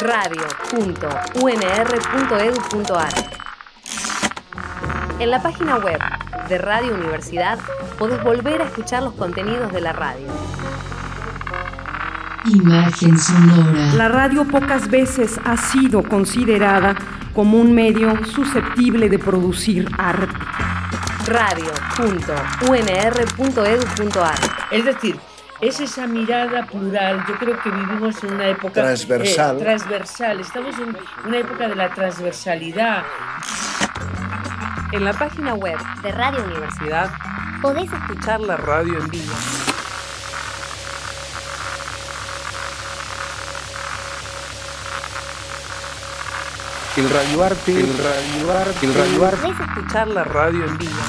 radio.unr.edu.ar. En la página web de Radio Universidad podés volver a escuchar los contenidos de la radio. Imagen sonora. La radio pocas veces ha sido considerada como un medio susceptible de producir arte. radio.unr.edu.ar. Es decir, es esa mirada plural. Yo creo que vivimos en una época transversal. Estamos en una época de la transversalidad. En la página web de Radio Universidad podés escuchar la radio en vivo. El radioarte. Podés escuchar la radio en vivo.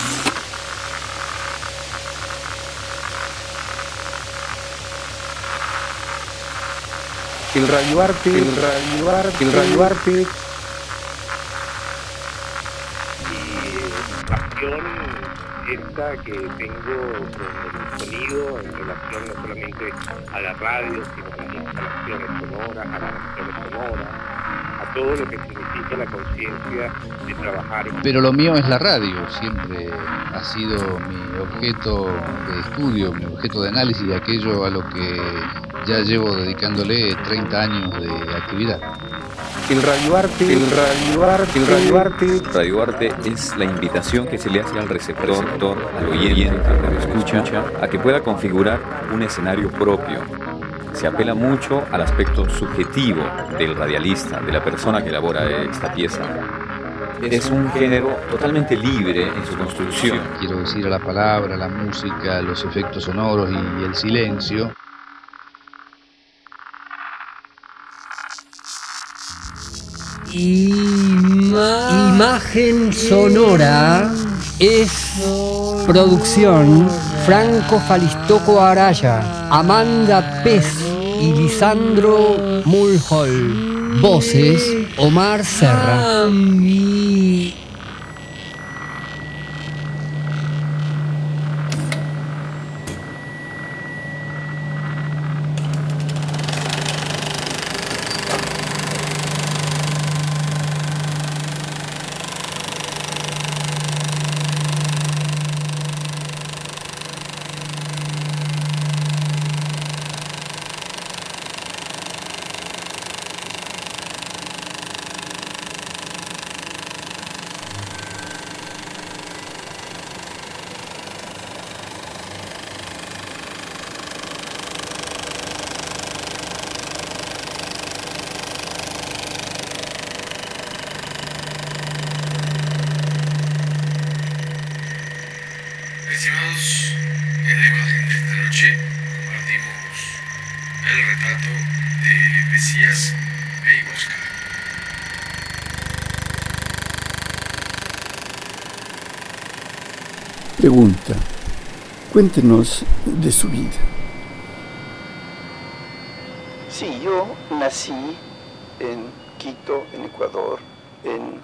El radioarte. Pasión esta que tengo con el sonido en relación no solamente a la radio, sino a las instalaciones sonoras, a las grabaciones sonoras, a todo lo que significa la conciencia de trabajar. Pero lo mío es la radio, siempre ha sido mi objeto de estudio, mi objeto de análisis, y aquello a lo que ya llevo dedicándole 30 años de actividad. El radioarte. Radioarte es la invitación que se le hace al receptor, al oyente, al escucha, a que pueda configurar un escenario propio. Se apela mucho al aspecto subjetivo del radialista, de la persona que elabora esta pieza. Es un género totalmente libre en su construcción. Quiero decir, a la palabra, la música, los efectos sonoros y el silencio. Imagen sonora es producción Franco Falistoco Araya, Amanda Pez y Lisandro Mulhall. Voces Omar Serra. Estimados, en la imagen de esta noche compartimos el retrato de Mesías Beibosca. Pregunta. Cuéntenos de su vida. Sí, yo nací en Quito, en Ecuador, en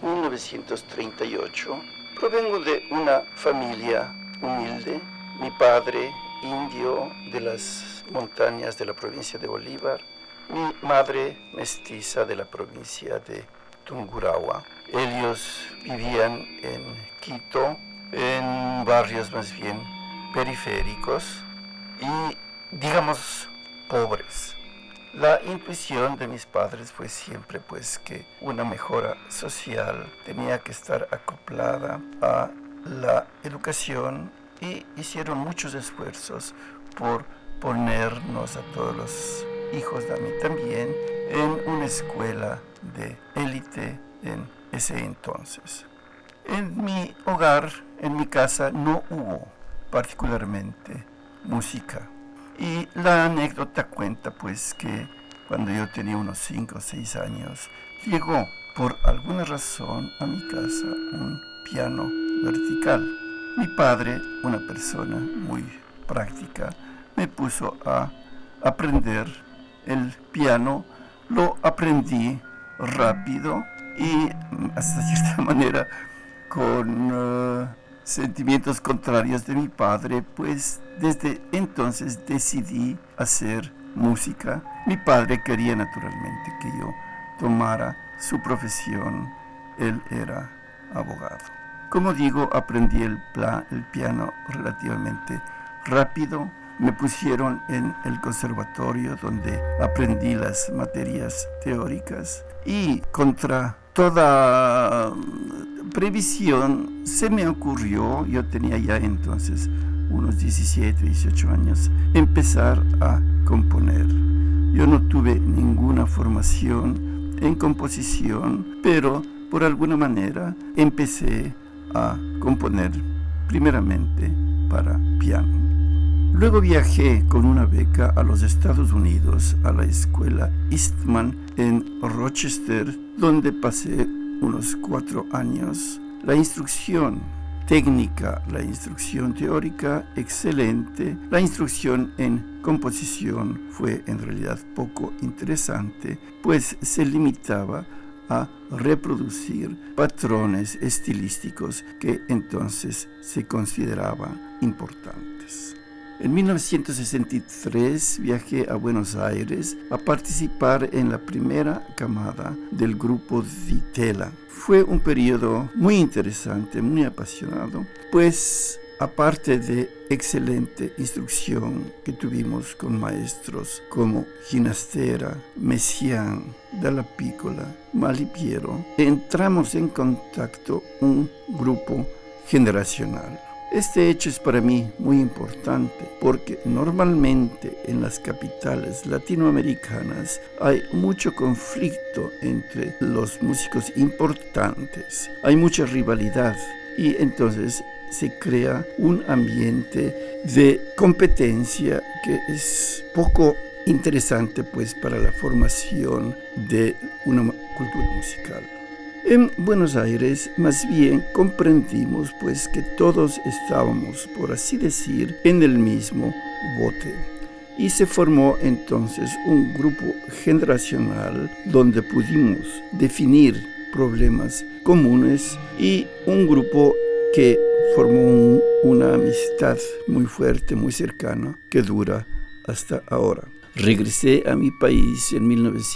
1938. Provengo de una familia humilde. Mi padre, indio de las montañas de la provincia de Bolívar. Mi madre, mestiza de la provincia de Tungurahua. Ellos vivían en Quito, en barrios más bien periféricos y, digamos, pobres. La intuición de mis padres fue siempre que una mejora social tenía que estar acoplada a la educación y hicieron muchos esfuerzos por ponernos a todos los hijos de mí también en una escuela de élite en ese entonces. En mi hogar, en mi casa, no hubo particularmente música. Y la anécdota cuenta que cuando yo tenía unos 5 o 6 años, llegó por alguna razón a mi casa un piano vertical. Mi padre, una persona muy práctica, me puso a aprender el piano. Lo aprendí rápido y hasta cierta manera con sentimientos contrarios de mi padre, pues desde entonces decidí hacer música. Mi padre quería naturalmente que yo tomara su profesión. Él era abogado. Como digo, aprendí el piano relativamente rápido. Me pusieron en el conservatorio donde aprendí las materias teóricas y contra toda previsión se me ocurrió, yo tenía ya entonces unos 17, 18 años, empezar a componer. Yo no tuve ninguna formación en composición, pero por alguna manera empecé a componer primeramente para piano. Luego viajé con una beca a los Estados Unidos, a la escuela Eastman en Rochester, donde pasé unos 4 años. La instrucción técnica, la instrucción teórica, excelente. La instrucción en composición fue en realidad poco interesante, pues se limitaba a reproducir patrones estilísticos que entonces se consideraban importantes. En 1963 viajé a Buenos Aires a participar en la primera camada del grupo Di Tella. Fue un periodo muy interesante, muy apasionado, pues aparte de excelente instrucción que tuvimos con maestros como Ginastera, Messiaen, Dalla Piccola, Malipiero, entramos en contacto un grupo generacional. Este hecho es para mí muy importante porque normalmente en las capitales latinoamericanas hay mucho conflicto entre los músicos importantes, hay mucha rivalidad y entonces se crea un ambiente de competencia que es poco interesante pues para la formación de una cultura musical. En Buenos Aires, más bien, comprendimos pues que todos estábamos, por así decir, en el mismo bote. Y se formó entonces un grupo generacional donde pudimos definir problemas comunes y un grupo que formó una amistad muy fuerte, muy cercana, que dura hasta ahora. Regresé a mi país en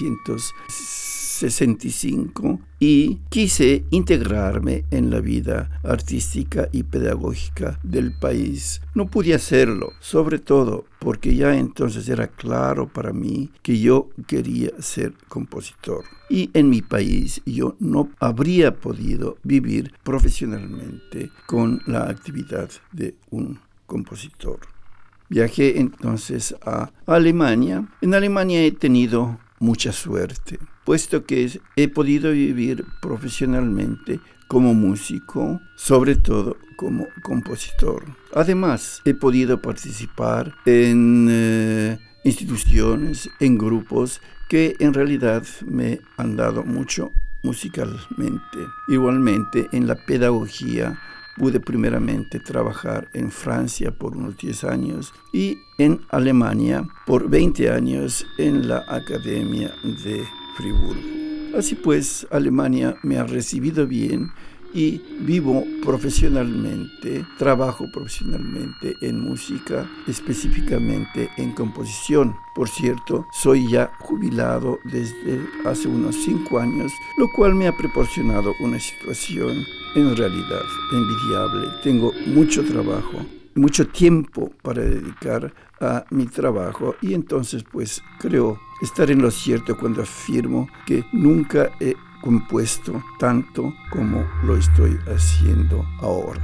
1965 y quise integrarme en la vida artística y pedagógica del país. No pude hacerlo, sobre todo porque ya entonces era claro para mí que yo quería ser compositor. Y en mi país yo no habría podido vivir profesionalmente con la actividad de un compositor. Viajé entonces a Alemania. En Alemania he tenido mucha suerte, puesto que he podido vivir profesionalmente como músico, sobre todo como compositor. Además, he podido participar en instituciones, en grupos que en realidad me han dado mucho musicalmente. Igualmente, en la pedagogía, pude primeramente trabajar en Francia por unos 10 años y en Alemania por 20 años en la Academia de Friburgo. Así pues, Alemania me ha recibido bien y vivo profesionalmente, trabajo profesionalmente en música, específicamente en composición. Por cierto, soy ya jubilado desde hace unos 5 años, lo cual me ha proporcionado una situación en realidad envidiable. Tengo mucho trabajo, mucho tiempo para dedicar a mi trabajo y entonces pues creo estar en lo cierto cuando afirmo que nunca he compuesto tanto como lo estoy haciendo ahora.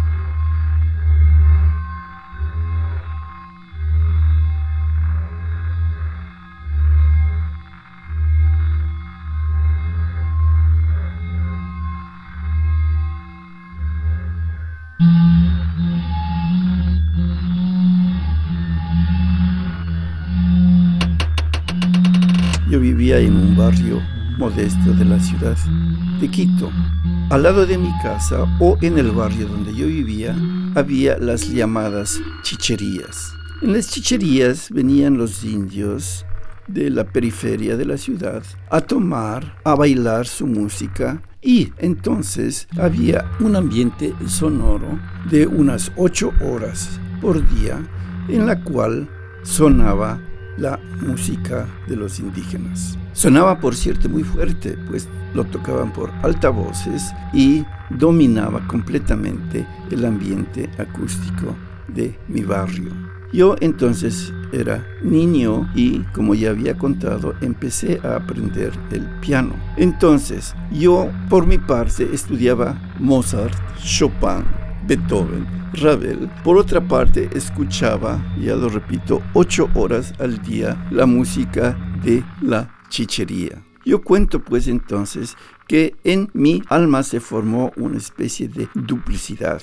Yo vivía en un barrio modesto de la ciudad de Quito. Al lado de mi casa o en el barrio donde yo vivía había las llamadas chicherías. En las chicherías venían los indios de la periferia de la ciudad a tomar, a bailar su música y entonces había un ambiente sonoro de unas 8 horas por día en la cual sonaba la música de los indígenas. Sonaba, por cierto, muy fuerte, pues lo tocaban por altavoces y dominaba completamente el ambiente acústico de mi barrio. Yo entonces era niño y, como ya había contado, empecé a aprender el piano. Entonces, yo por mi parte estudiaba Mozart, Chopin, Beethoven, Ravel. Por otra parte, escuchaba, ya lo repito, 8 horas al día la música de la chichería. Yo cuento pues entonces que en mi alma se formó una especie de duplicidad,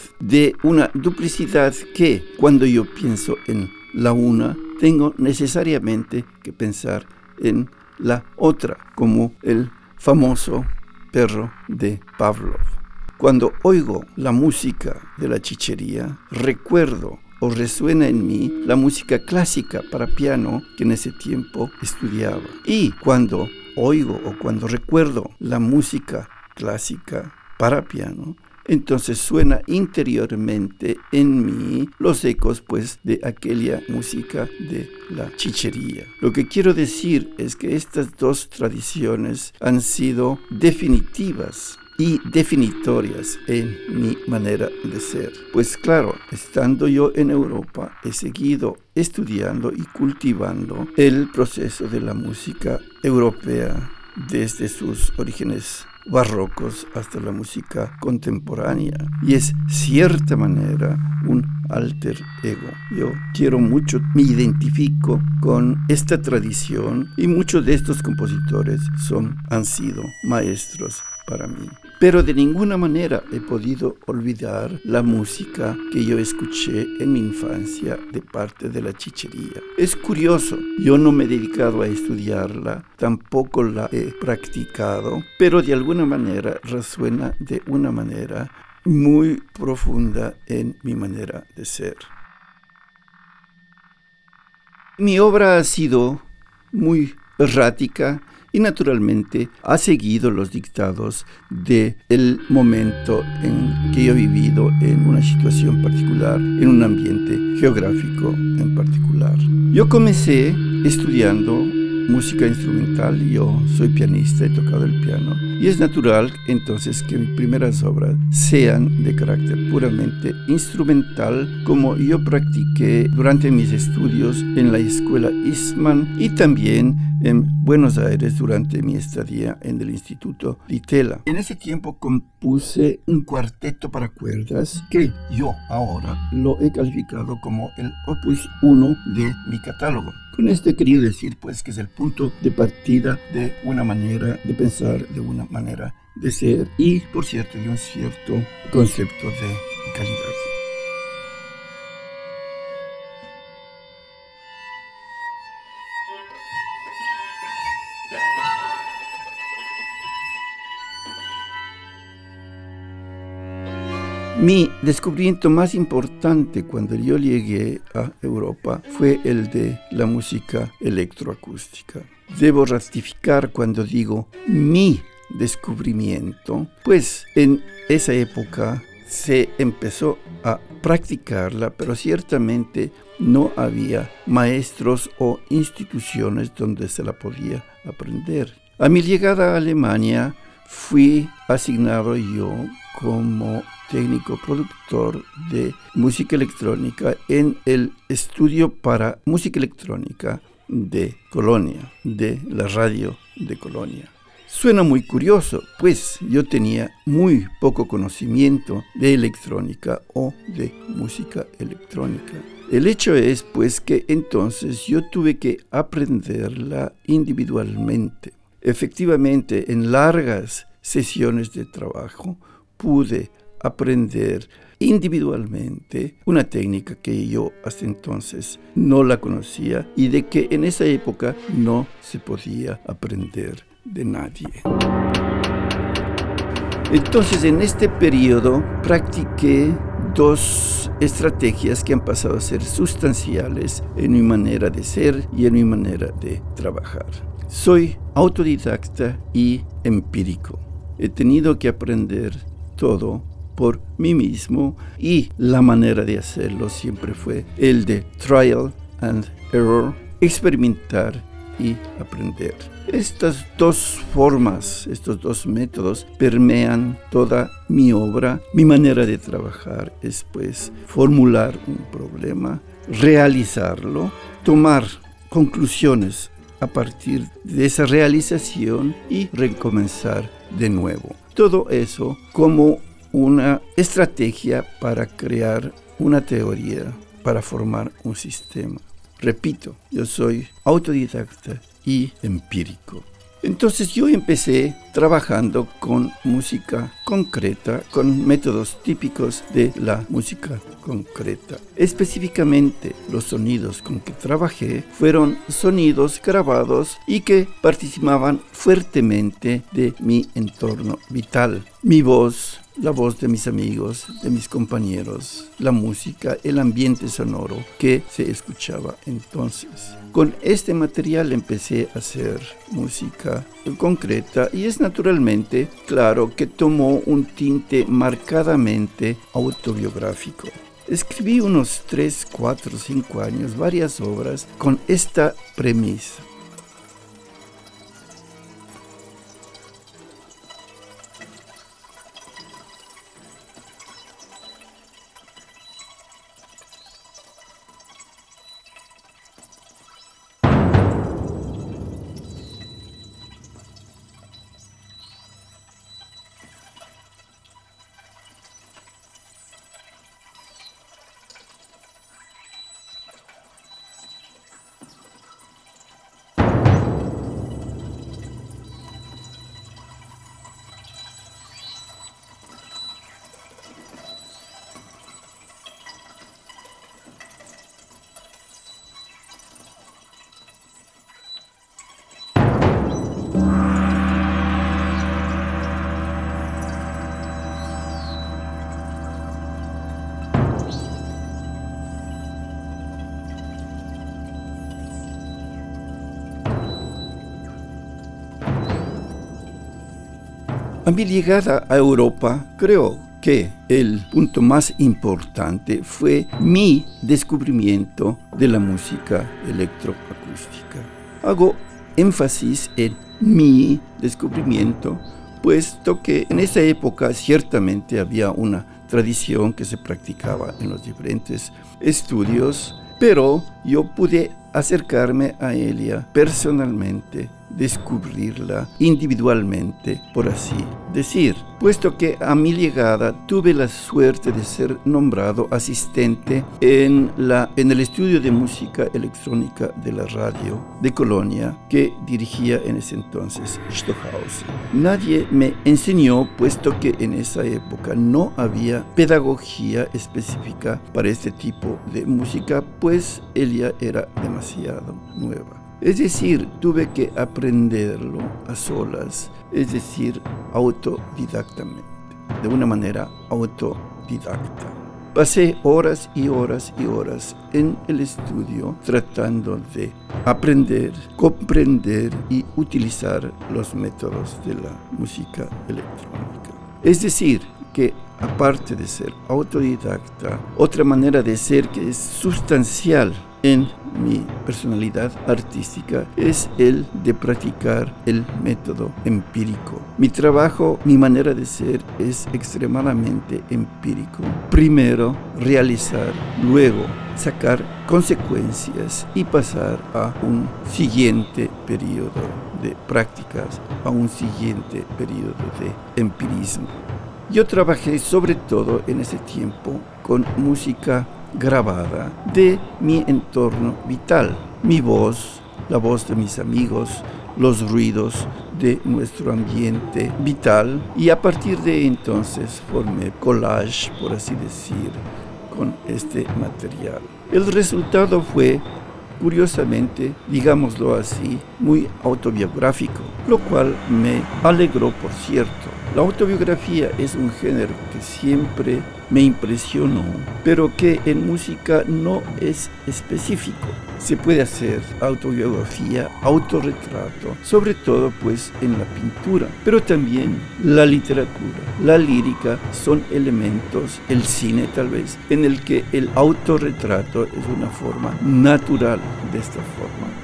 que cuando yo pienso en la una, tengo necesariamente que pensar en la otra, como el famoso perro de Pavlov. Cuando oigo la música de la chichería, recuerdo o resuena en mí la música clásica para piano que en ese tiempo estudiaba. Y cuando oigo o cuando recuerdo la música clásica para piano, entonces suena interiormente en mí los ecos pues de aquella música de la chichería. Lo que quiero decir es que estas dos tradiciones han sido definitivas y definitorias en mi manera de ser. Pues claro, estando yo en Europa, he seguido estudiando y cultivando el proceso de la música europea desde sus orígenes barrocos hasta la música contemporánea, y es cierta manera un alter ego. Yo quiero mucho, me identifico con esta tradición y muchos de estos compositores han sido maestros para mí. Pero de ninguna manera he podido olvidar la música que yo escuché en mi infancia de parte de la chichería. Es curioso, yo no me he dedicado a estudiarla, tampoco la he practicado, pero de alguna manera resuena de una manera muy profunda en mi manera de ser. Mi obra ha sido muy errática y naturalmente ha seguido los dictados del momento en que yo he vivido en una situación particular, en un ambiente geográfico en particular. Yo comencé estudiando música instrumental, yo soy pianista, he tocado el piano, y es natural entonces que mis primeras obras sean de carácter puramente instrumental, como yo practiqué durante mis estudios en la escuela Eastman y también en Buenos Aires durante mi estadía en el Instituto Di Tella. En ese tiempo compuse un cuarteto para cuerdas que yo ahora lo he calificado como el opus 1 de mi catálogo. Con esto he querido decir pues que es el punto de partida de una manera de pensar, de una manera de ser y, por cierto, de un cierto concepto de calidad. Mi descubrimiento más importante cuando yo llegué a Europa fue el de la música electroacústica. Debo ratificar cuando digo mi descubrimiento, pues en esa época se empezó a practicarla, pero ciertamente no había maestros o instituciones donde se la podía aprender. A mi llegada a Alemania fui asignado yo como técnico productor de música electrónica en el estudio para música electrónica de Colonia, de la radio de Colonia. Suena muy curioso, pues yo tenía muy poco conocimiento de electrónica o de música electrónica. El hecho es, pues, que entonces yo tuve que aprenderla individualmente. Efectivamente, en largas sesiones de trabajo pude aprender individualmente una técnica que yo hasta entonces no la conocía y de que en esa época no se podía aprender de nadie. Entonces, en este periodo practiqué dos estrategias que han pasado a ser sustanciales en mi manera de ser y en mi manera de trabajar. Soy autodidacta y empírico. He tenido que aprender todo por mí mismo y la manera de hacerlo siempre fue el de trial and error, experimentar y aprender. Estas dos formas, estos dos métodos permean toda mi obra. Mi manera de trabajar es pues formular un problema, realizarlo, tomar conclusiones a partir de esa realización y recomenzar de nuevo. Todo eso como una estrategia para crear una teoría, para formar un sistema. Repito, yo soy autodidacta y empírico. Entonces yo empecé trabajando con música concreta, con métodos típicos de la música concreta. Específicamente, los sonidos con que trabajé fueron sonidos grabados y que participaban fuertemente de mi entorno vital. Mi voz, la voz de mis amigos, de mis compañeros, la música, el ambiente sonoro que se escuchaba entonces. Con este material empecé a hacer música concreta y es naturalmente claro que tomó un tinte marcadamente autobiográfico. Escribí unos 3, 4, 5 años varias obras con esta premisa. A mi llegada a Europa, creo que el punto más importante fue mi descubrimiento de la música electroacústica. Hago énfasis en mi descubrimiento, puesto que en esa época ciertamente había una tradición que se practicaba en los diferentes estudios, pero yo pude acercarme a ella personalmente, descubrirla individualmente, por así decir, puesto que a mi llegada tuve la suerte de ser nombrado asistente en el estudio de música electrónica de la radio de Colonia que dirigía en ese entonces Stockhausen. Nadie me enseñó, puesto que en esa época no había pedagogía específica para este tipo de música, pues ella era demasiado nueva. Es decir, tuve que aprenderlo a solas, es decir, autodidactamente, de una manera autodidacta. Pasé horas y horas y horas en el estudio tratando de aprender, comprender y utilizar los métodos de la música electrónica. Es decir, que aparte de ser autodidacta, otra manera de ser que es sustancial en mi personalidad artística es el de practicar el método empírico. Mi trabajo, mi manera de ser es extremadamente empírico. Primero realizar, luego sacar consecuencias y pasar a un siguiente periodo de prácticas, a un siguiente periodo de empirismo. Yo trabajé sobre todo en ese tiempo con música grabada de mi entorno vital, mi voz, la voz de mis amigos, los ruidos de nuestro ambiente vital, y a partir de entonces formé collage, por así decir, con este material. El resultado fue, curiosamente, digámoslo así, muy autobiográfico, lo cual me alegró, por cierto. La autobiografía es un género que siempre me impresionó, pero que en música no es específico. Se puede hacer autobiografía, autorretrato, sobre todo pues en la pintura, pero también la literatura, la lírica son elementos, el cine tal vez, en el que el autorretrato es una forma natural de esta forma.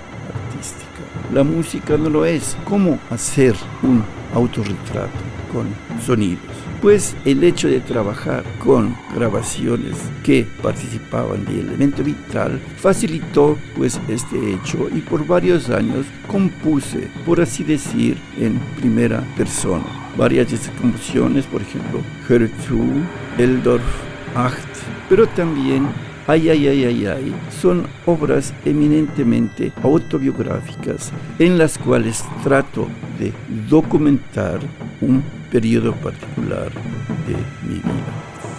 la música no lo es. ¿Cómo hacer un autorretrato con sonidos? Pues el hecho de trabajar con grabaciones que participaban de Elemento Vital facilitó pues este hecho, y por varios años compuse, por así decir, en primera persona. Varias de esas composiciones, por ejemplo, Hör zu, Eldorf, Acht, pero también Ay, son obras eminentemente autobiográficas en las cuales trato de documentar un periodo particular de mi vida.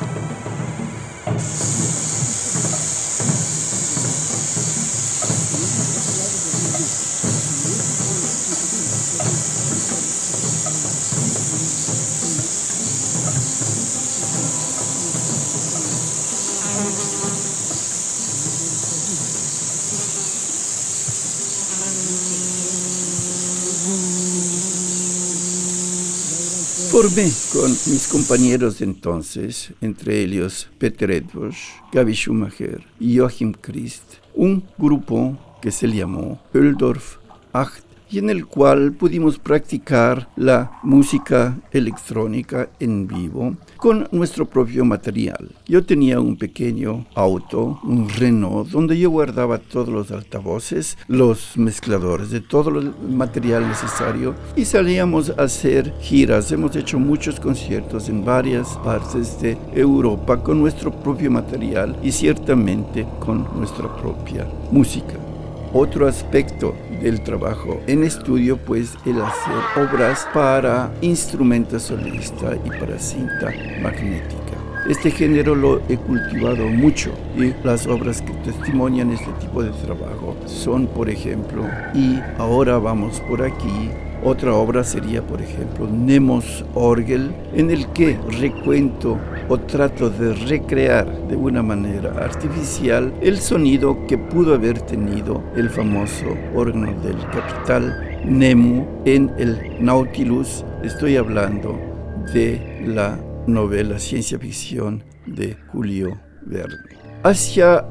Formé con mis compañeros de entonces, entre ellos Peter Edwards, Gaby Schumacher y Joachim Christ, un grupo que se llamó Eldorf Acht, y en el cual pudimos practicar la música electrónica en vivo con nuestro propio material. Yo tenía un pequeño auto, un Renault, donde yo guardaba todos los altavoces, los mezcladores, de todo el material necesario, y salíamos a hacer giras. Hemos hecho muchos conciertos en varias partes de Europa con nuestro propio material y ciertamente con nuestra propia música. Otro aspecto del trabajo en estudio, pues, el hacer obras para instrumento solista y para cinta magnética. Este género lo he cultivado mucho, y las obras que testimonian este tipo de trabajo son, por ejemplo, Y ahora vamos por aquí. Otra obra sería, por ejemplo, Nemos Orgel, en el que recuento o trato de recrear de una manera artificial el sonido que pudo haber tenido el famoso órgano del Capital Nemo en el Nautilus. Estoy hablando de la novela ciencia ficción de Julio Verne. Hacia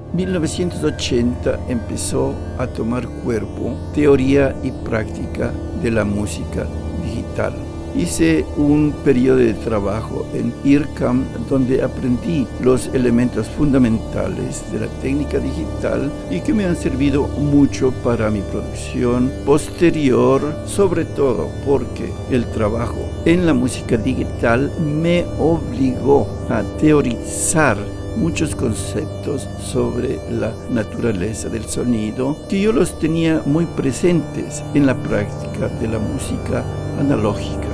1980 empezó a tomar cuerpo teoría y práctica de la música digital. Hice un periodo de trabajo en IRCAM donde aprendí los elementos fundamentales de la técnica digital y que me han servido mucho para mi producción posterior, sobre todo porque el trabajo en la música digital me obligó a teorizar muchos conceptos sobre la naturaleza del sonido que yo los tenía muy presentes en la práctica de la música analógica.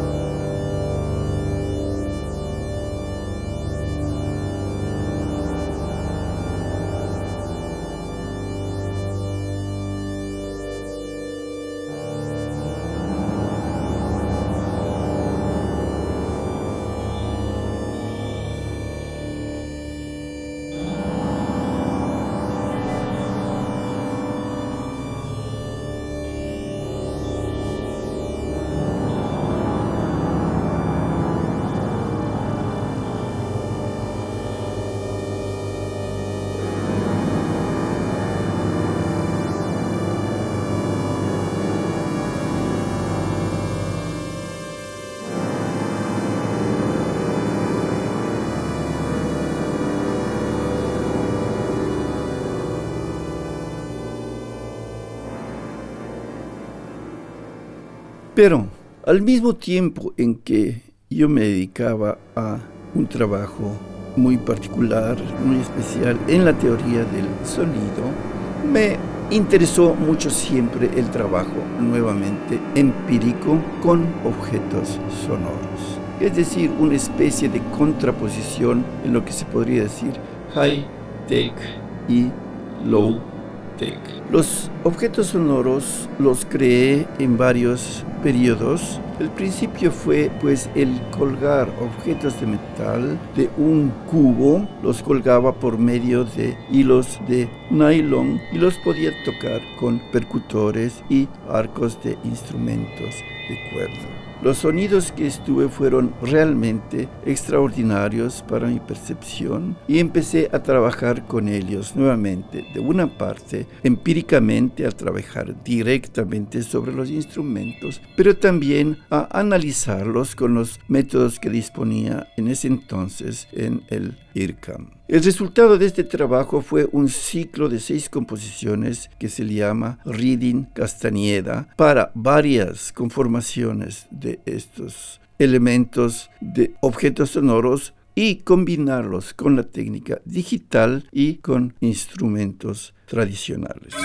Pero al mismo tiempo en que yo me dedicaba a un trabajo muy particular, muy especial en la teoría del sonido, me interesó mucho siempre el trabajo nuevamente empírico con objetos sonoros. Es decir, una especie de contraposición en lo que se podría decir high-tech y low-tech. Los objetos sonoros los creé en varios periodos. El principio fue pues el colgar objetos de metal de un cubo, los colgaba por medio de hilos de nylon y los podía tocar con percutores y arcos de instrumentos de cuerda. Los sonidos que estuve fueron realmente extraordinarios para mi percepción y empecé a trabajar con ellos nuevamente, de una parte empíricamente, a trabajar directamente sobre los instrumentos, pero también a analizarlos con los métodos que disponía en ese entonces en el IRCAM. El resultado de este trabajo fue un ciclo de 6 composiciones que se llama Reading Castañeda para varias conformaciones de estos elementos de objetos sonoros y combinarlos con la técnica digital y con instrumentos tradicionales.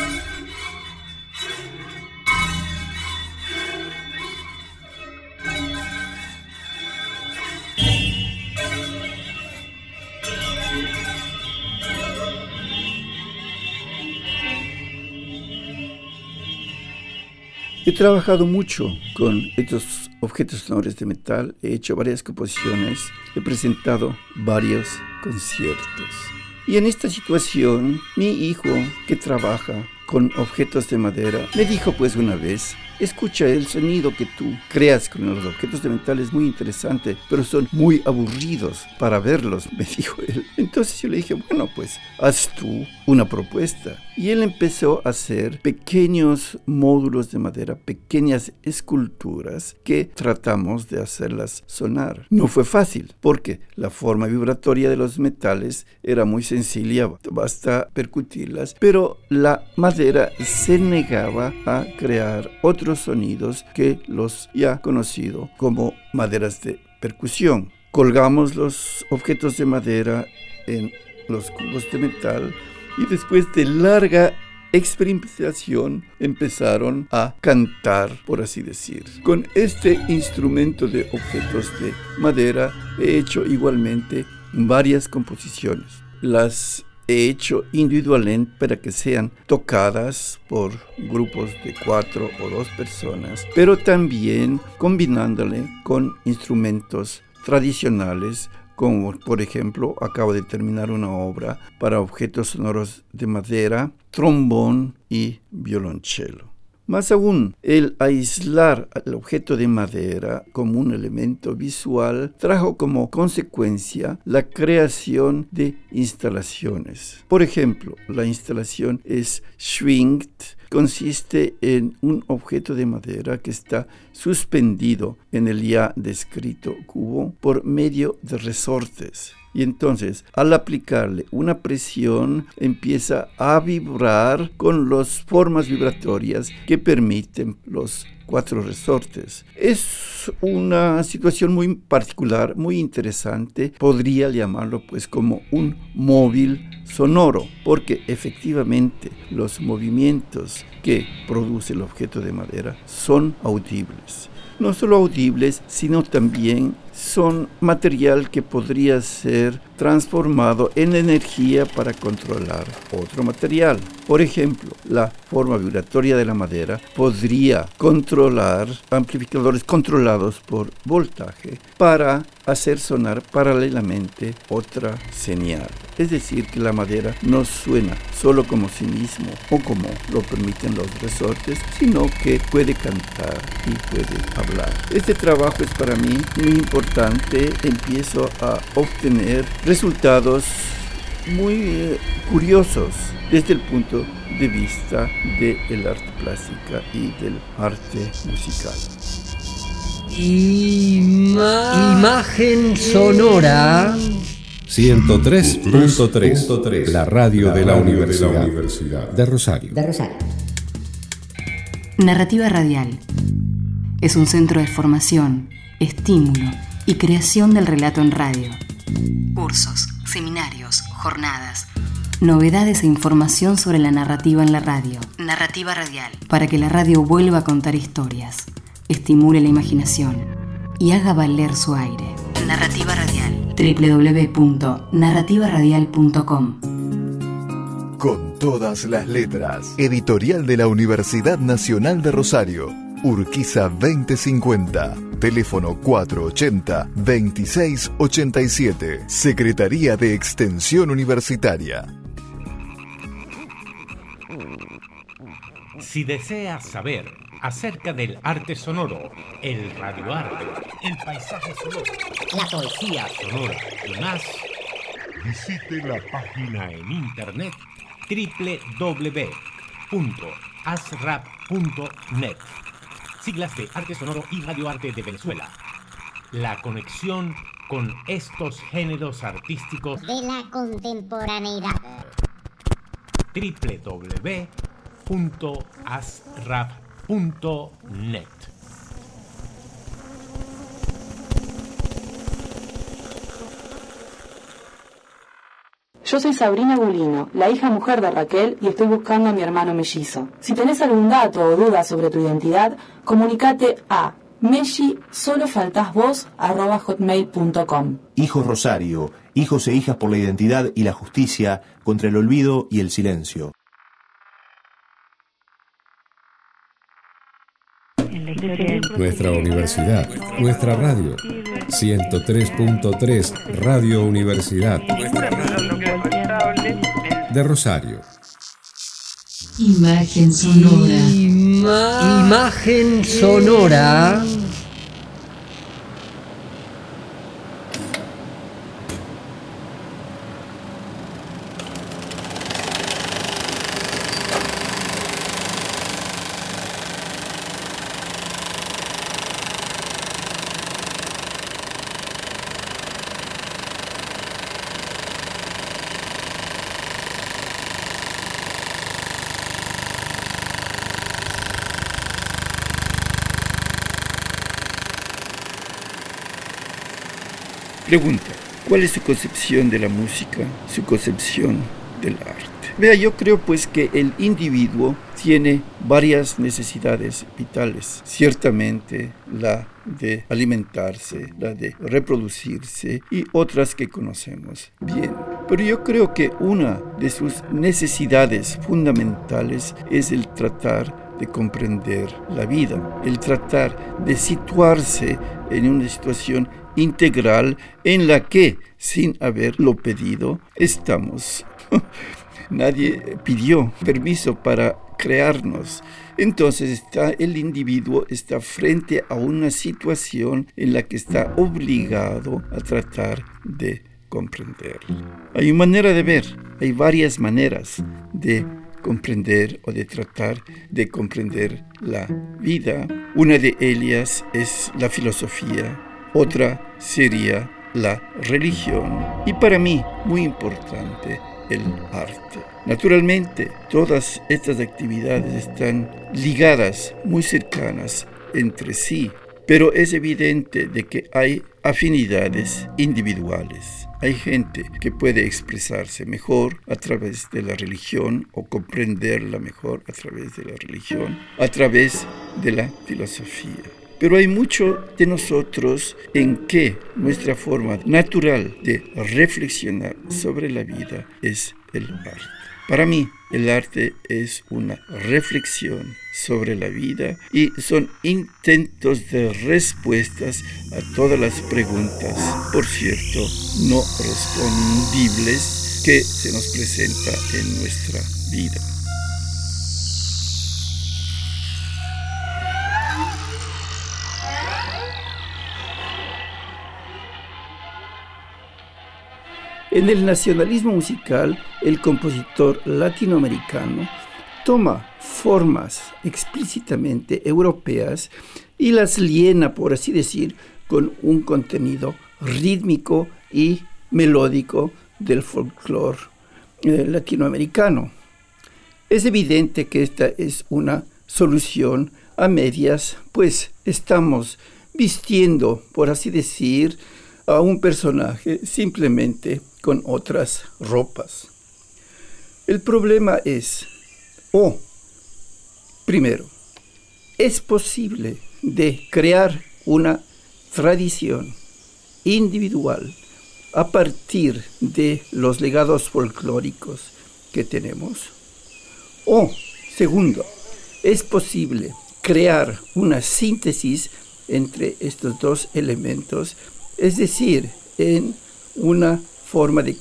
He trabajado mucho con estos objetos sonoros de metal, he hecho varias composiciones, he presentado varios conciertos. Y en esta situación, mi hijo, que trabaja con objetos de madera, me dijo pues una vez: escucha, el sonido que tú creas con los objetos de metal es muy interesante, pero son muy aburridos para verlos, me dijo él. Entonces yo le dije, bueno, pues haz tú una propuesta. Y él empezó a hacer pequeños módulos de madera, pequeñas esculturas que tratamos de hacerlas sonar. No fue fácil, porque la forma vibratoria de los metales era muy sencilla, basta percutirlas, pero la madera se negaba a crear otros sonidos que los ya conocido como maderas de percusión. Colgamos los objetos de madera en los cubos de metal y después de larga experimentación empezaron a cantar, por así decir. Con este instrumento de objetos de madera he hecho igualmente varias composiciones. Las he hecho individualmente para que sean tocadas por grupos de 4 o 2 personas, pero también combinándole con instrumentos tradicionales, como por ejemplo acabo de terminar una obra para objetos sonoros de madera, trombón y violonchelo. Más aún, el aislar al objeto de madera como un elemento visual trajo como consecuencia la creación de instalaciones. Por ejemplo, la instalación es Schwingt, consiste en un objeto de madera que está suspendido en el ya descrito cubo por medio de resortes. Y entonces, al aplicarle una presión, empieza a vibrar con las formas vibratorias que permiten los 4 resortes. Es una situación muy particular, muy interesante. Podría llamarlo pues como un móvil sonoro, porque efectivamente los movimientos que produce el objeto de madera son audibles. No solo audibles, sino también son material que podría ser transformado en energía para controlar otro material. Por ejemplo, la forma vibratoria de la madera podría controlar amplificadores controlados por voltaje para hacer sonar paralelamente otra señal. Es decir, que la madera no suena solo como sí mismo o como lo permiten los resortes, sino que puede cantar y puede hablar. Este trabajo es para mí muy importante. Empiezo a obtener resultados muy curiosos desde el punto de vista del arte plástica y del arte musical. Imagen sonora 103.3, la radio de la Universidad de Rosario. Narrativa Radial es un centro de formación, estímulo y creación del relato en radio. Cursos, seminarios, jornadas, novedades e información sobre la narrativa en la radio. Narrativa Radial, para que la radio vuelva a contar historias, estimule la imaginación y haga valer su aire. Narrativa Radial. www.narrativaradial.com. Con todas las letras. Editorial de la Universidad Nacional de Rosario. Urquiza 2050. Teléfono 480-2687. Secretaría de Extensión Universitaria. Si deseas saber acerca del arte sonoro, el radioarte, el paisaje sonoro, la poesía sonora y más, visite la página en internet www.asrap.net, siglas de Arte Sonoro y Radioarte de Venezuela. La conexión con estos géneros artísticos de la contemporaneidad. www.asrap.net. Yo soy Sabrina Gulino, la hija mujer de Raquel, y estoy buscando a mi hermano mellizo. Si tenés algún dato o duda sobre tu identidad, comunicate a mellysoloFaltasVos@hotmail.com. Hijos Rosario, hijos e hijas por la identidad y la justicia contra el olvido y el silencio. Nuestra universidad, nuestra radio. 103.3 Radio Universidad de Rosario. Imagen sonora. Imagen sonora. Pregunta, ¿cuál es su concepción de la música, su concepción del arte? Vea, yo creo pues que el individuo tiene varias necesidades vitales. Ciertamente la de alimentarse, la de reproducirse y otras que conocemos bien. Pero yo creo que una de sus necesidades fundamentales es el tratar de comprender la vida, el tratar de situarse en una situación integral en la que, sin haberlo pedido, estamos. Nadie pidió permiso para crearnos. Entonces el individuo está frente a una situación en la que está obligado a tratar de comprender. Hay una manera de ver, hay varias maneras de comprender o de tratar de comprender la vida. Una de ellas es la filosofía, otra sería la religión y para mí, muy importante, el arte. Naturalmente, todas estas actividades están ligadas, muy cercanas entre sí, pero es evidente de que hay afinidades individuales. Hay gente que puede expresarse mejor a través de la religión o comprenderla mejor a través de la religión, a través de la filosofía. Pero hay mucho de nosotros en que nuestra forma natural de reflexionar sobre la vida es el arte. Para mí, el arte es una reflexión sobre la vida y son intentos de respuestas a todas las preguntas, por cierto, no respondibles que se nos presenta en nuestra vida. En el nacionalismo musical, el compositor latinoamericano toma formas explícitamente europeas y las llena, por así decir, con un contenido rítmico y melódico del folclore latinoamericano. Es evidente que esta es una solución a medias, pues estamos vistiendo, por así decir, a un personaje simplemente con otras ropas. El problema es, primero, es posible de crear una tradición individual a partir de los legados folclóricos que tenemos. Segundo, es posible crear una síntesis entre estos dos elementos, es decir, en una forma de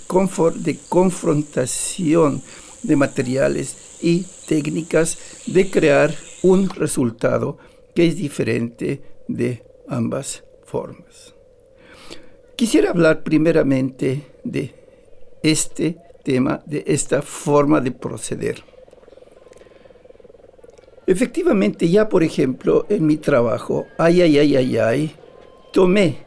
confrontación de materiales y técnicas, de crear un resultado que es diferente de ambas formas. Quisiera hablar primeramente de este tema, de esta forma de proceder. Efectivamente, ya por ejemplo, en mi trabajo, tomé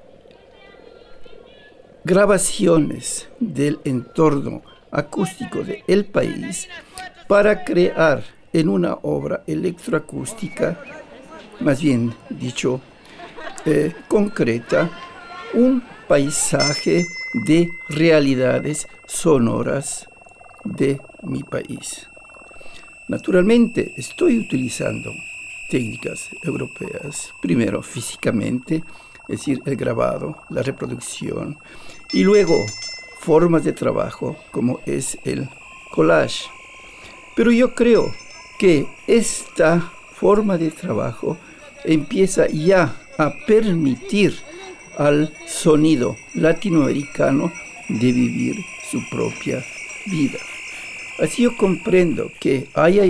grabaciones del entorno acústico del país para crear en una obra electroacústica, más bien dicho, concreta, un paisaje de realidades sonoras de mi país. Naturalmente, estoy utilizando técnicas europeas, primero físicamente, es decir, el grabado, la reproducción, y luego formas de trabajo como es el collage. Pero yo creo que esta forma de trabajo empieza ya a permitir al sonido latinoamericano de vivir su propia vida. Así yo comprendo que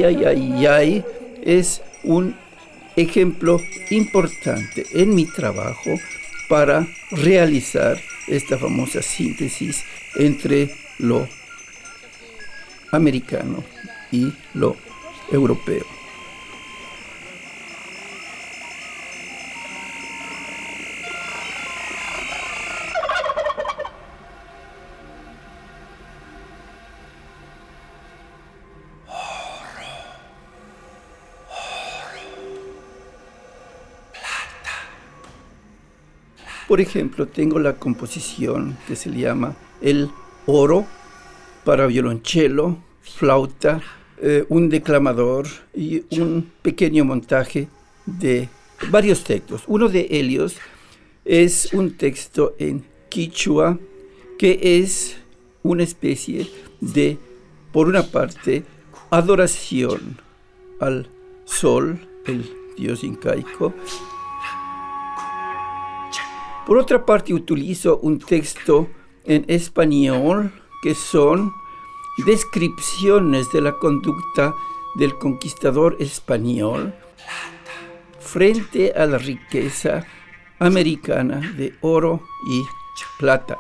es un ejemplo importante en mi trabajo para realizar esta famosa síntesis entre lo americano y lo europeo. Por ejemplo, tengo la composición que se le llama el oro para violonchelo, flauta, un declamador y un pequeño montaje de varios textos. Uno de ellos es un texto en quichua que es una especie de, por una parte, adoración al sol, el dios incaico. Por otra parte, utilizo un texto en español que son descripciones de la conducta del conquistador español frente a la riqueza americana de oro y plata.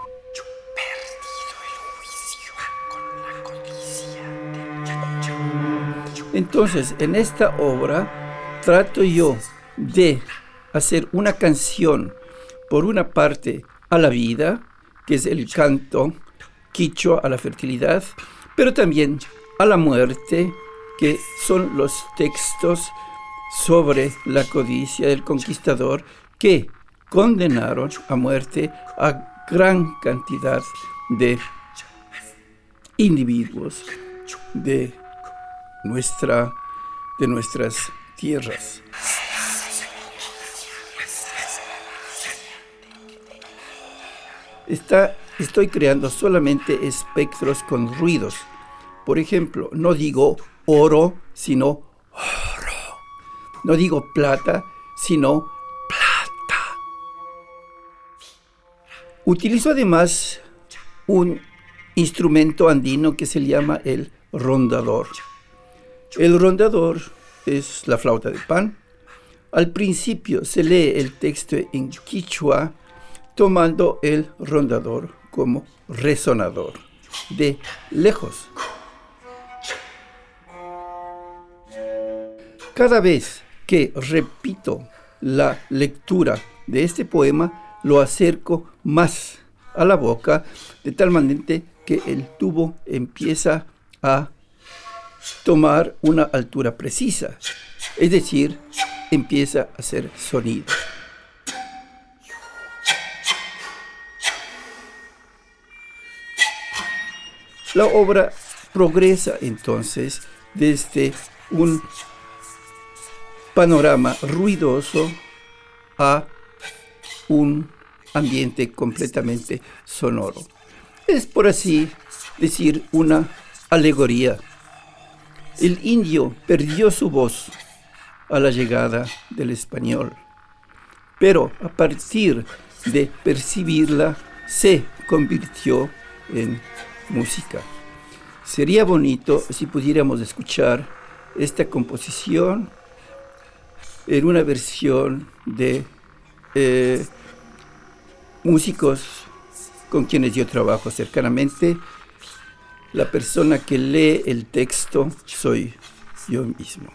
Entonces, en esta obra trato yo de hacer una canción, por una parte, a la vida, que es el canto quichua a la fertilidad, pero también a la muerte, que son los textos sobre la codicia del conquistador que condenaron a muerte a gran cantidad de individuos de nuestras tierras. Estoy creando solamente espectros con ruidos. Por ejemplo, no digo oro, sino oro. No digo plata, sino plata. Utilizo además un instrumento andino que se llama el rondador. El rondador es la flauta de pan. Al principio se lee el texto en quichua, tomando el rondador como resonador, de lejos. Cada vez que repito la lectura de este poema, lo acerco más a la boca, de tal manera que el tubo empieza a tomar una altura precisa, es decir, empieza a hacer sonido. La obra progresa entonces desde un panorama ruidoso a un ambiente completamente sonoro. Es, por así decir, una alegoría. El indio perdió su voz a la llegada del español, pero a partir de percibirla se convirtió en música. Sería bonito si pudiéramos escuchar esta composición en una versión de músicos con quienes yo trabajo cercanamente. La persona que lee el texto soy yo mismo.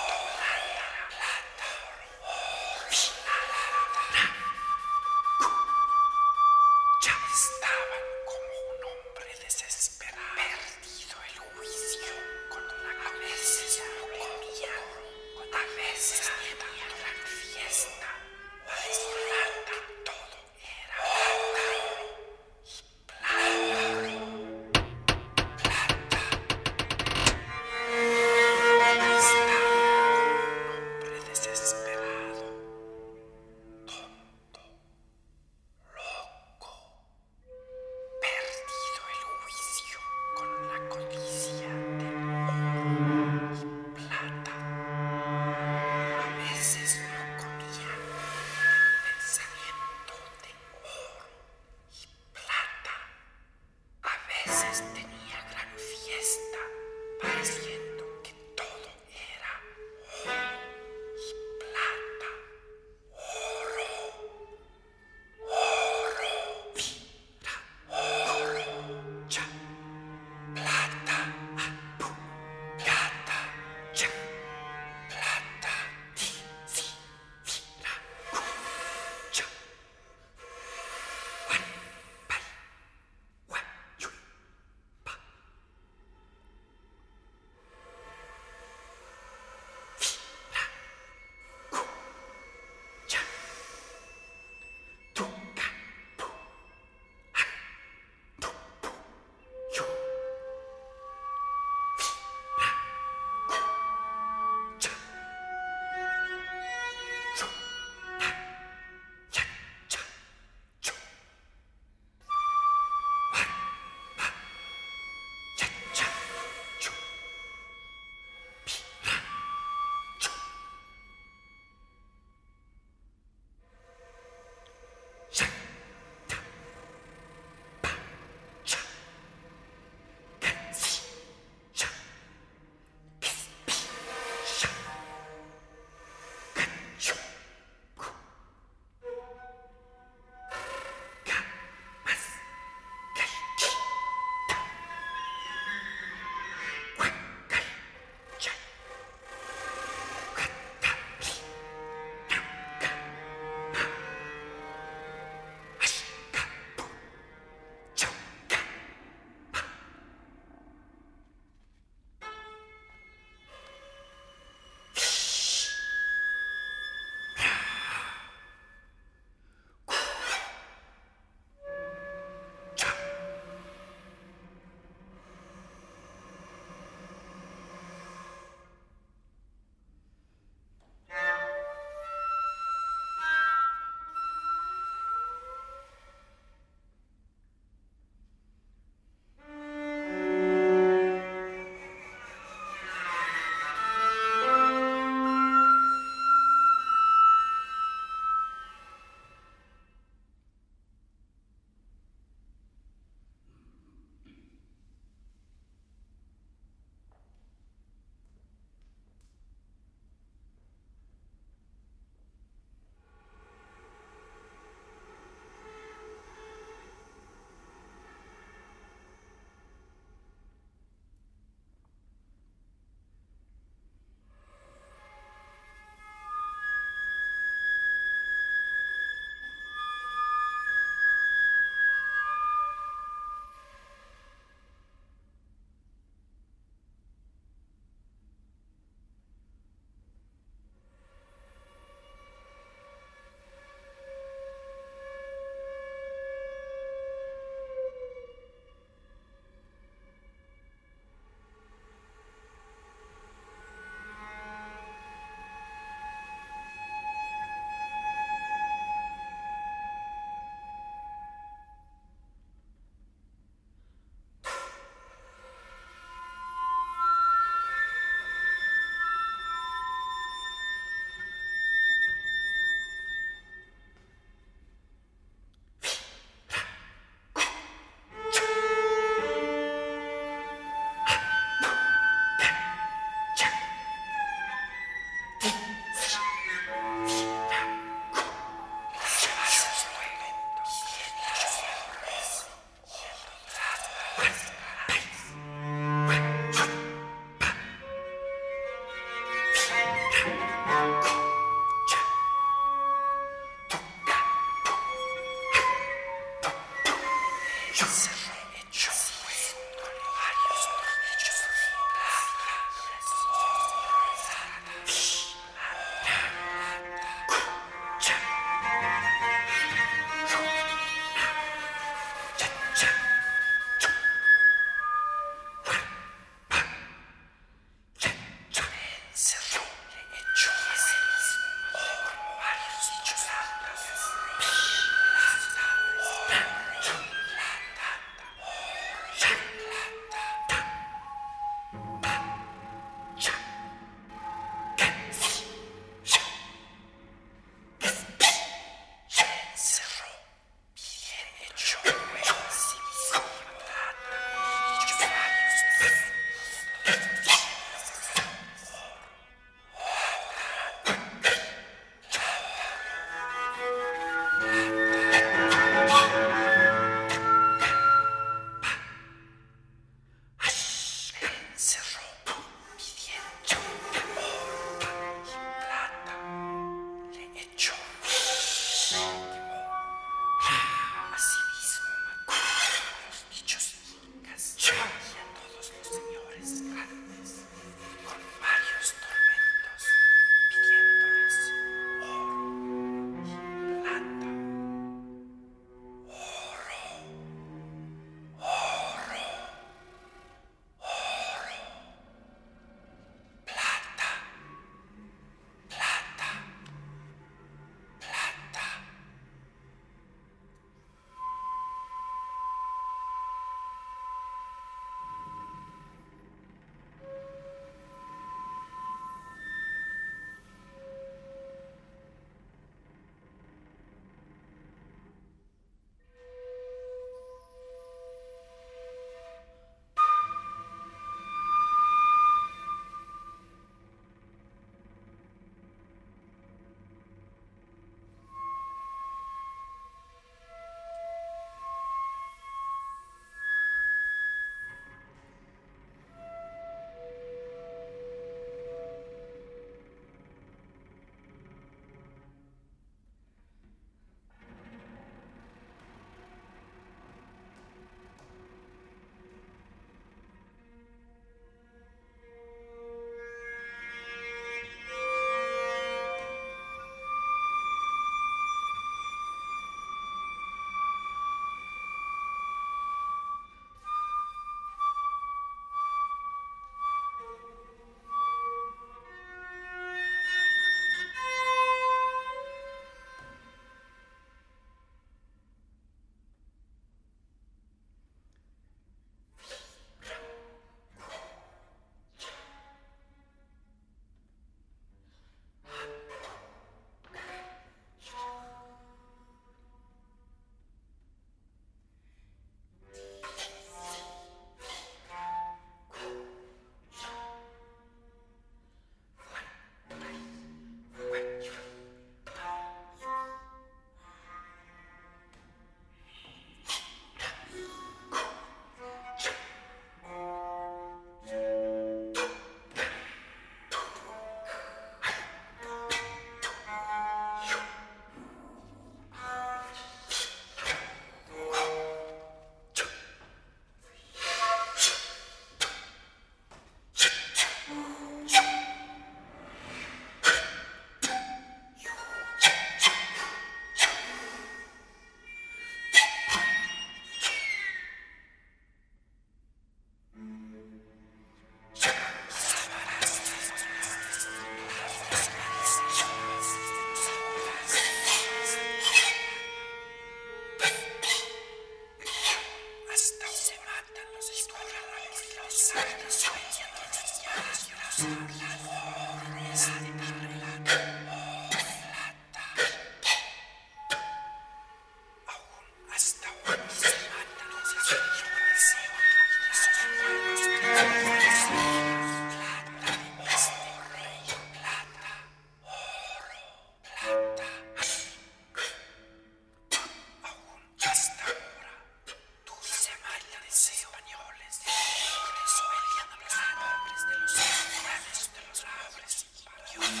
Españoles,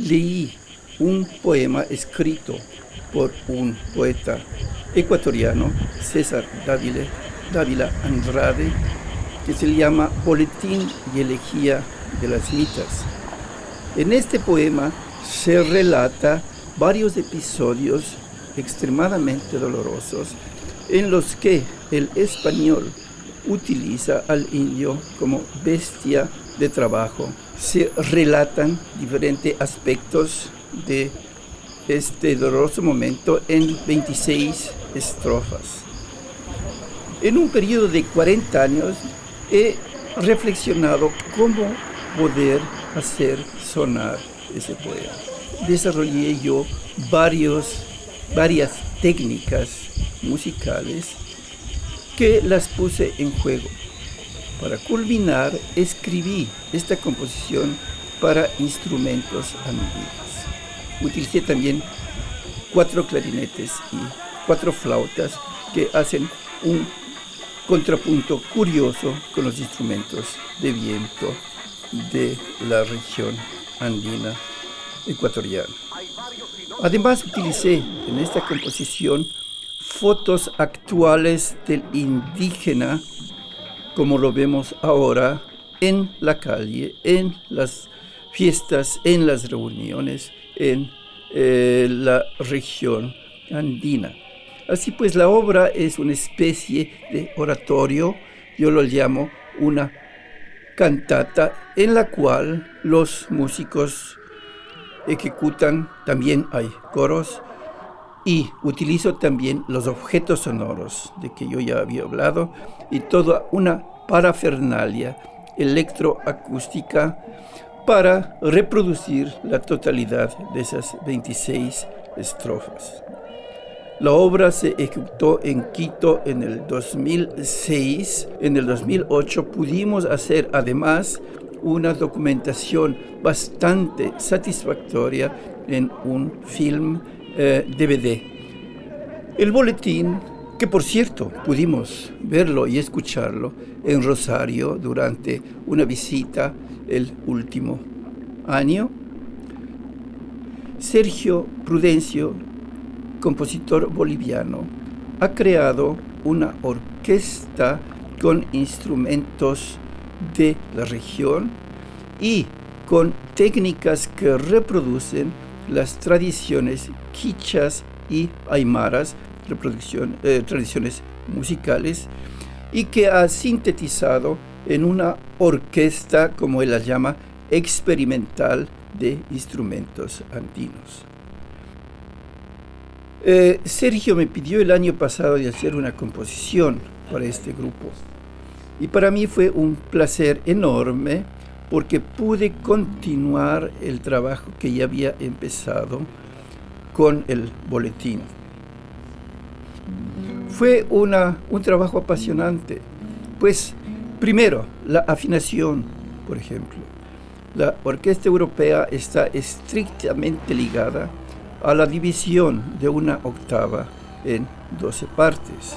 leí un poema escrito por un poeta ecuatoriano, César Dávila Andrade, que se llama Boletín y Elegía de las Mitas. En este poema se relata varios episodios extremadamente dolorosos en los que el español utiliza al indio como bestia de trabajo. Se relatan diferentes aspectos de este doloroso momento en 26 estrofas. En un periodo de 40 años he reflexionado cómo poder hacer sonar ese poema. Desarrollé yo varias técnicas musicales que las puse en juego. Para culminar, escribí esta composición para instrumentos andinos. Utilicé también 4 clarinetes y 4 flautas que hacen un contrapunto curioso con los instrumentos de viento de la región andina ecuatoriana. Además, utilicé en esta composición fotos actuales del indígena, como lo vemos ahora en la calle, en las fiestas, en las reuniones, en la región andina. Así pues, la obra es una especie de oratorio, yo lo llamo una cantata, en la cual los músicos ejecutan, también hay coros, y utilizo también los objetos sonoros de que yo ya había hablado, y toda una parafernalia electroacústica para reproducir la totalidad de esas 26 estrofas. La obra se ejecutó en Quito en el 2006. En el 2008 pudimos hacer además una documentación bastante satisfactoria en un film DVD. El boletín, que por cierto pudimos verlo y escucharlo en Rosario durante una visita el último año. Sergio Prudencio, compositor boliviano, ha creado una orquesta con instrumentos de la región y con técnicas que reproducen las tradiciones quichas y aymaras, tradiciones musicales, y que ha sintetizado en una orquesta, como él la llama, experimental de instrumentos andinos. Sergio me pidió el año pasado de hacer una composición para este grupo, y para mí fue un placer enorme porque pude continuar el trabajo que ya había empezado con el boletín. Fue un trabajo apasionante, pues primero la afinación, por ejemplo. La orquesta europea está estrictamente ligada a la división de una octava en 12 partes.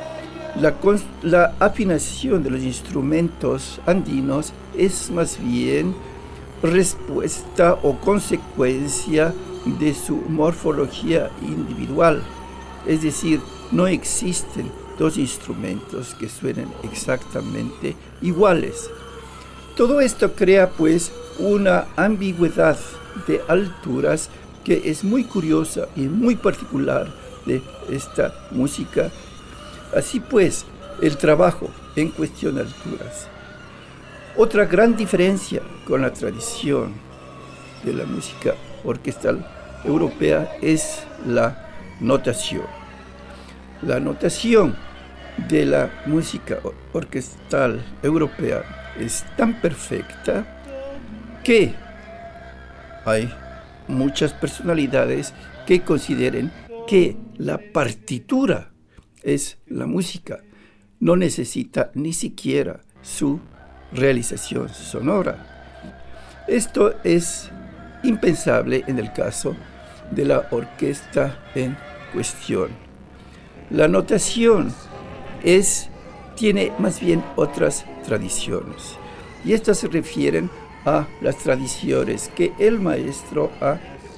La afinación de los instrumentos andinos es más bien respuesta o consecuencia de su morfología individual, es decir, no existen dos instrumentos que suenen exactamente iguales. Todo esto crea pues una ambigüedad de alturas que es muy curiosa y muy particular de esta música. Así pues, el trabajo en cuestión de alturas. Otra gran diferencia con la tradición de la música orquestal europea es la notación. La notación de la música orquestal europea es tan perfecta que hay muchas personalidades que consideren que la partitura es la música, no necesita ni siquiera su realización sonora. Esto es impensable en el caso de la orquesta en cuestión. La notación tiene más bien otras tradiciones, y estas se refieren a las tradiciones que el maestro ha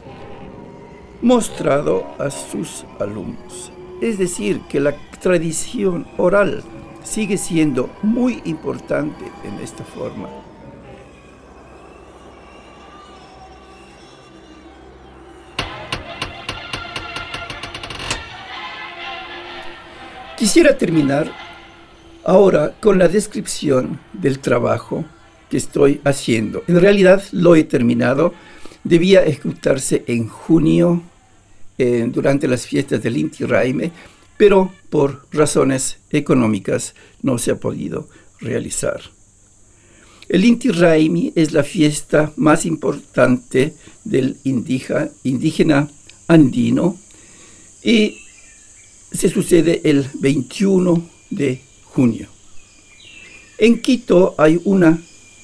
mostrado a sus alumnos. Es decir, que la tradición oral sigue siendo muy importante en esta forma. Quisiera terminar ahora con la descripción del trabajo que estoy haciendo. En realidad lo he terminado, debía ejecutarse en junio durante las fiestas del Inti Raymi, pero por razones económicas no se ha podido realizar. El Inti Raymi es la fiesta más importante del indígena andino y se sucede el 21 de junio. En Quito hay una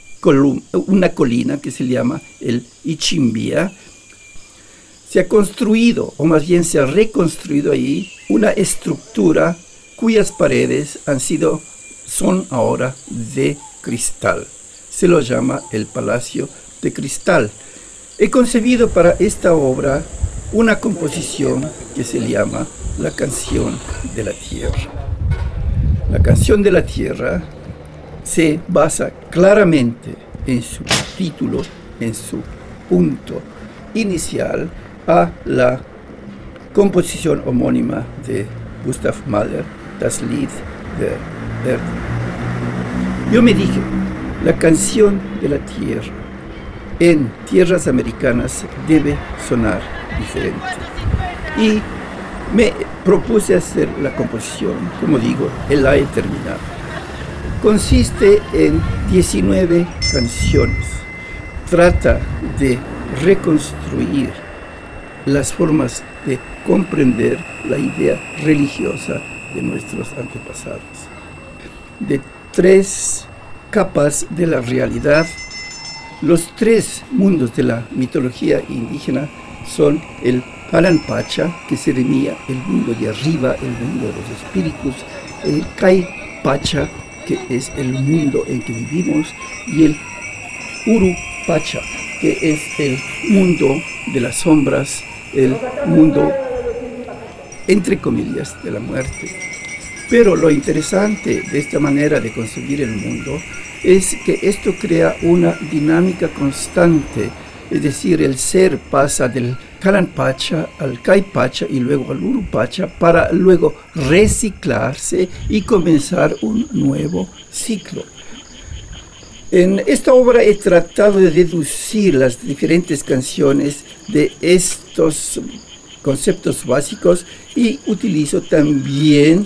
colina que se llama el Ichimbía. Se ha construido, o más bien se ha reconstruido ahí, una estructura cuyas paredes son ahora de cristal. Se lo llama el Palacio de Cristal. He concebido para esta obra una composición que se llama La Canción de la Tierra. La Canción de la Tierra se basa claramente en su título, en su punto inicial, a la composición homónima de Gustav Mahler, Das Lied der Erde. Yo me dije, la canción de la tierra en tierras americanas debe sonar diferente. Y me propuse hacer la composición, como digo, la he terminado. Consiste en 19 canciones. Trata de reconstruir las formas de comprender la idea religiosa de nuestros antepasados. De 3 capas de la realidad, los 3 mundos de la mitología indígena son el Palanpacha, que se denomina el mundo de arriba, el mundo de los espíritus, el Caipacha, que es el mundo en que vivimos, y el Urupacha, que es el mundo de las sombras, el mundo, entre comillas, de la muerte. Pero lo interesante de esta manera de concebir el mundo es que esto crea una dinámica constante, es decir, el ser pasa del Calanpacha al Caipacha y luego al Urupacha para luego reciclarse y comenzar un nuevo ciclo. En esta obra he tratado de deducir las diferentes canciones de estos conceptos básicos y utilizo también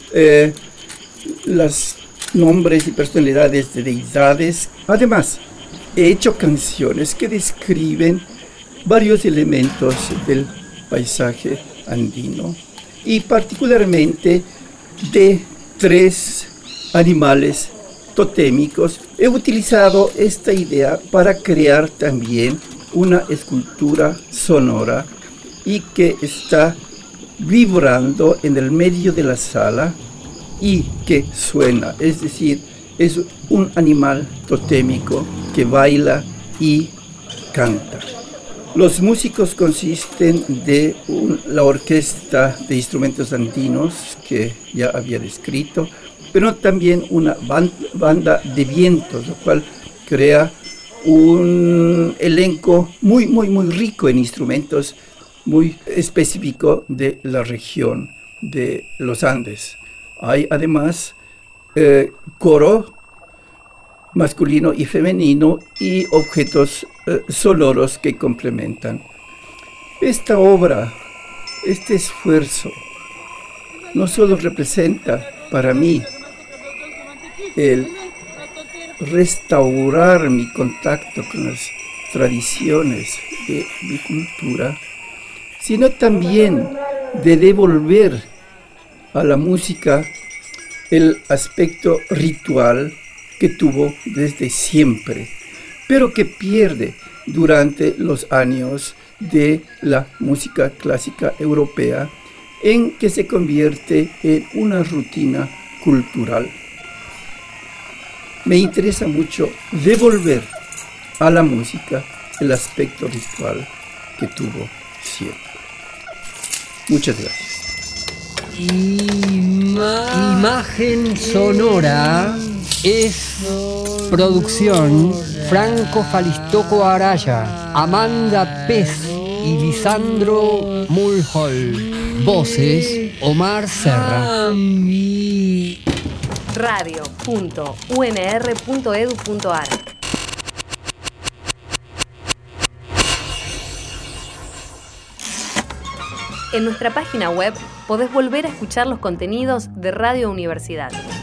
los nombres y personalidades de deidades. Además, he hecho canciones que describen varios elementos del paisaje andino y particularmente de 3 animales totémicos. He utilizado esta idea para crear también una escultura sonora y que está vibrando en el medio de la sala y que suena, es decir, es un animal totémico que baila y canta. Los músicos consisten de la orquesta de instrumentos andinos que ya había descrito, pero también una banda de vientos, lo cual crea un elenco muy rico en instrumentos, muy específico de la región de los Andes. Hay además coro masculino y femenino y objetos sonoros que complementan. Esta obra, este esfuerzo, no solo representa para mí el restaurar mi contacto con las tradiciones de mi cultura, sino también de devolver a la música el aspecto ritual que tuvo desde siempre, pero que pierde durante los años de la música clásica europea, en que se convierte en una rutina cultural. Me interesa mucho devolver a la música el aspecto ritual que tuvo siempre. Muchas gracias. Imagen sonora es producción Franco Falistoco Araya, Amanda Pez y Lisandro Mulhall. Voces Omar Serra. Radio.unr.edu.ar. En nuestra página web podés volver a escuchar los contenidos de Radio Universidad.